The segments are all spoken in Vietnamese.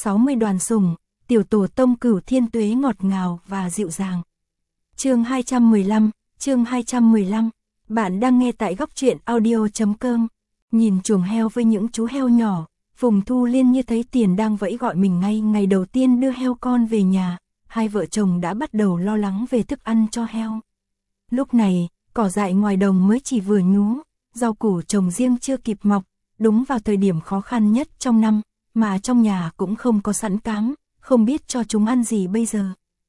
60 đoàn sủng, tiểu tổ tông Cửu Thiên Tuế ngọt ngào và dịu dàng. Chương 215, bạn đang nghe tại góc truyện audio.com. Nhìn chuồng heo với những chú heo nhỏ, Phùng Thu Liên như thấy tiền đang vẫy gọi mình ngay ngày đầu tiên đưa heo con về nhà, hai vợ chồng đã bắt đầu lo lắng về thức ăn cho heo. Lúc này, cỏ dại ngoài đồng mới chỉ vừa nhú, rau củ trồng riêng chưa kịp mọc, đúng vào thời điểm khó khăn nhất trong năm, mà trong nhà cũng không có sẵn cám, không biết cho chúng ăn gì bây giờ.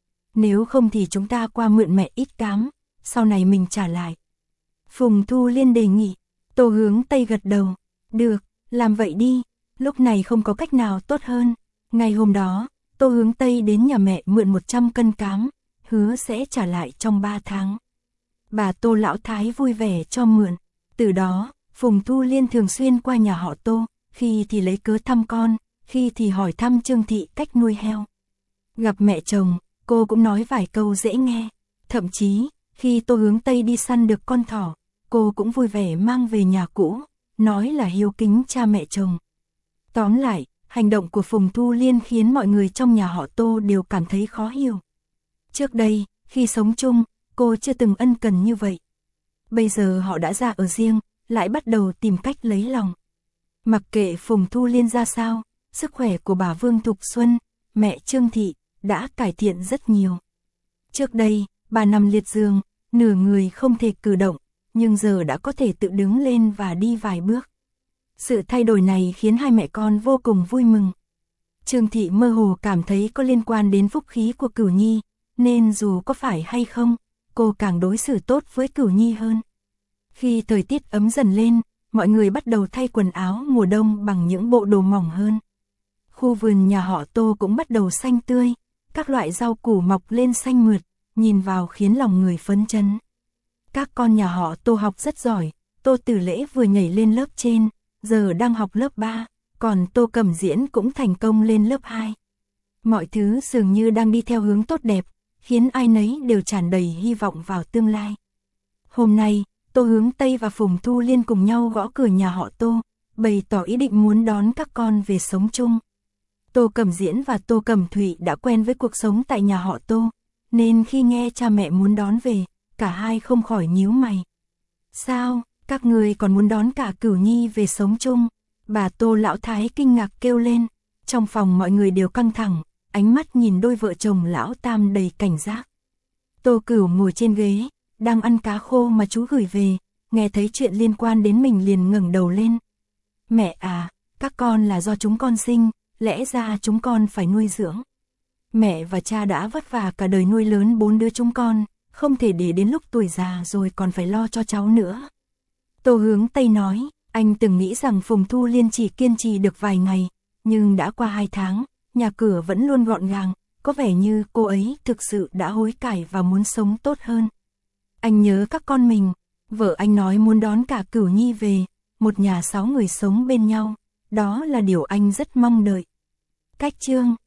Nếu không thì chúng ta qua mượn mẹ ít cám, sau này mình trả lại. Phùng Thu Liên đề nghị. Tô Hướng Tây gật đầu. Được, làm vậy đi, lúc này không có cách nào tốt hơn. Ngày hôm đó, Tô Hướng Tây đến nhà mẹ mượn 100 cân cám, hứa sẽ trả lại trong 3 tháng. Bà Tô Lão Thái vui vẻ cho mượn. Từ đó, Phùng Thu Liên thường xuyên qua nhà họ Tô, khi thì lấy cớ thăm con, khi thì hỏi thăm Trương Thị cách nuôi heo. Gặp mẹ chồng, cô cũng nói vài câu dễ nghe. Thậm chí, khi Tô Hướng Tây đi săn được con thỏ, cô cũng vui vẻ mang về nhà cũ, nói là hiếu kính cha mẹ chồng. Tóm lại, hành động của Phùng Thu Liên khiến mọi người trong nhà họ Tô đều cảm thấy khó hiểu. Trước đây, khi sống chung, cô chưa từng ân cần như vậy. Bây giờ họ đã ra ở riêng, lại bắt đầu tìm cách lấy lòng. Mặc kệ Phùng Thu Liên ra sao, sức khỏe của bà Vương Thục Xuân, mẹ Trương Thị, đã cải thiện rất nhiều. Trước đây, bà nằm liệt giường, nửa người không thể cử động, nhưng giờ đã có thể tự đứng lên và đi vài bước. Sự thay đổi này khiến hai mẹ con vô cùng vui mừng. Trương Thị mơ hồ cảm thấy có liên quan đến phúc khí của Cửu Nhi, nên dù có phải hay không, cô càng đối xử tốt với Cửu Nhi hơn. Khi thời tiết ấm dần lên, mọi người bắt đầu thay quần áo mùa đông bằng những bộ đồ mỏng hơn. Khu vườn nhà họ Tô cũng bắt đầu xanh tươi, các loại rau củ mọc lên xanh mượt, nhìn vào khiến lòng người phấn chấn. Các con nhà họ Tô học rất giỏi, Tô Tử Lễ vừa nhảy lên lớp trên, giờ đang học lớp 3, còn Tô Cẩm Diễn cũng thành công lên lớp 2. Mọi thứ dường như đang đi theo hướng tốt đẹp, khiến ai nấy đều tràn đầy hy vọng vào tương lai. Hôm nay, Tô Hướng Tây và Phùng Thu Liên cùng nhau gõ cửa nhà họ Tô, bày tỏ ý định muốn đón các con về sống chung. Tô Cẩm Diễn và Tô Cẩm Thụy đã quen với cuộc sống tại nhà họ Tô, nên khi nghe cha mẹ muốn đón về, cả hai không khỏi nhíu mày. Sao, các người còn muốn đón cả Cửu Nhi về sống chung? Bà Tô Lão Thái kinh ngạc kêu lên. Trong phòng mọi người đều căng thẳng, ánh mắt nhìn đôi vợ chồng Lão Tam đầy cảnh giác. Tô Cửu ngồi trên ghế, đang ăn cá khô mà chú gửi về, nghe thấy chuyện liên quan đến mình liền ngẩng đầu lên. Mẹ à, các con là do chúng con sinh, lẽ ra chúng con phải nuôi dưỡng. Mẹ và cha đã vất vả cả đời nuôi lớn 4 đứa chúng con, không thể để đến lúc tuổi già rồi còn phải lo cho cháu nữa. Tô Hướng Tây nói, anh từng nghĩ rằng Phùng Thu Liên chỉ kiên trì được vài ngày, nhưng đã qua 2 tháng, nhà cửa vẫn luôn gọn gàng, có vẻ như cô ấy thực sự đã hối cải và muốn sống tốt hơn. Anh nhớ các con mình, vợ anh nói muốn đón cả Cửu Nhi về, một nhà 6 người sống bên nhau, đó là điều anh rất mong đợi. Cách chương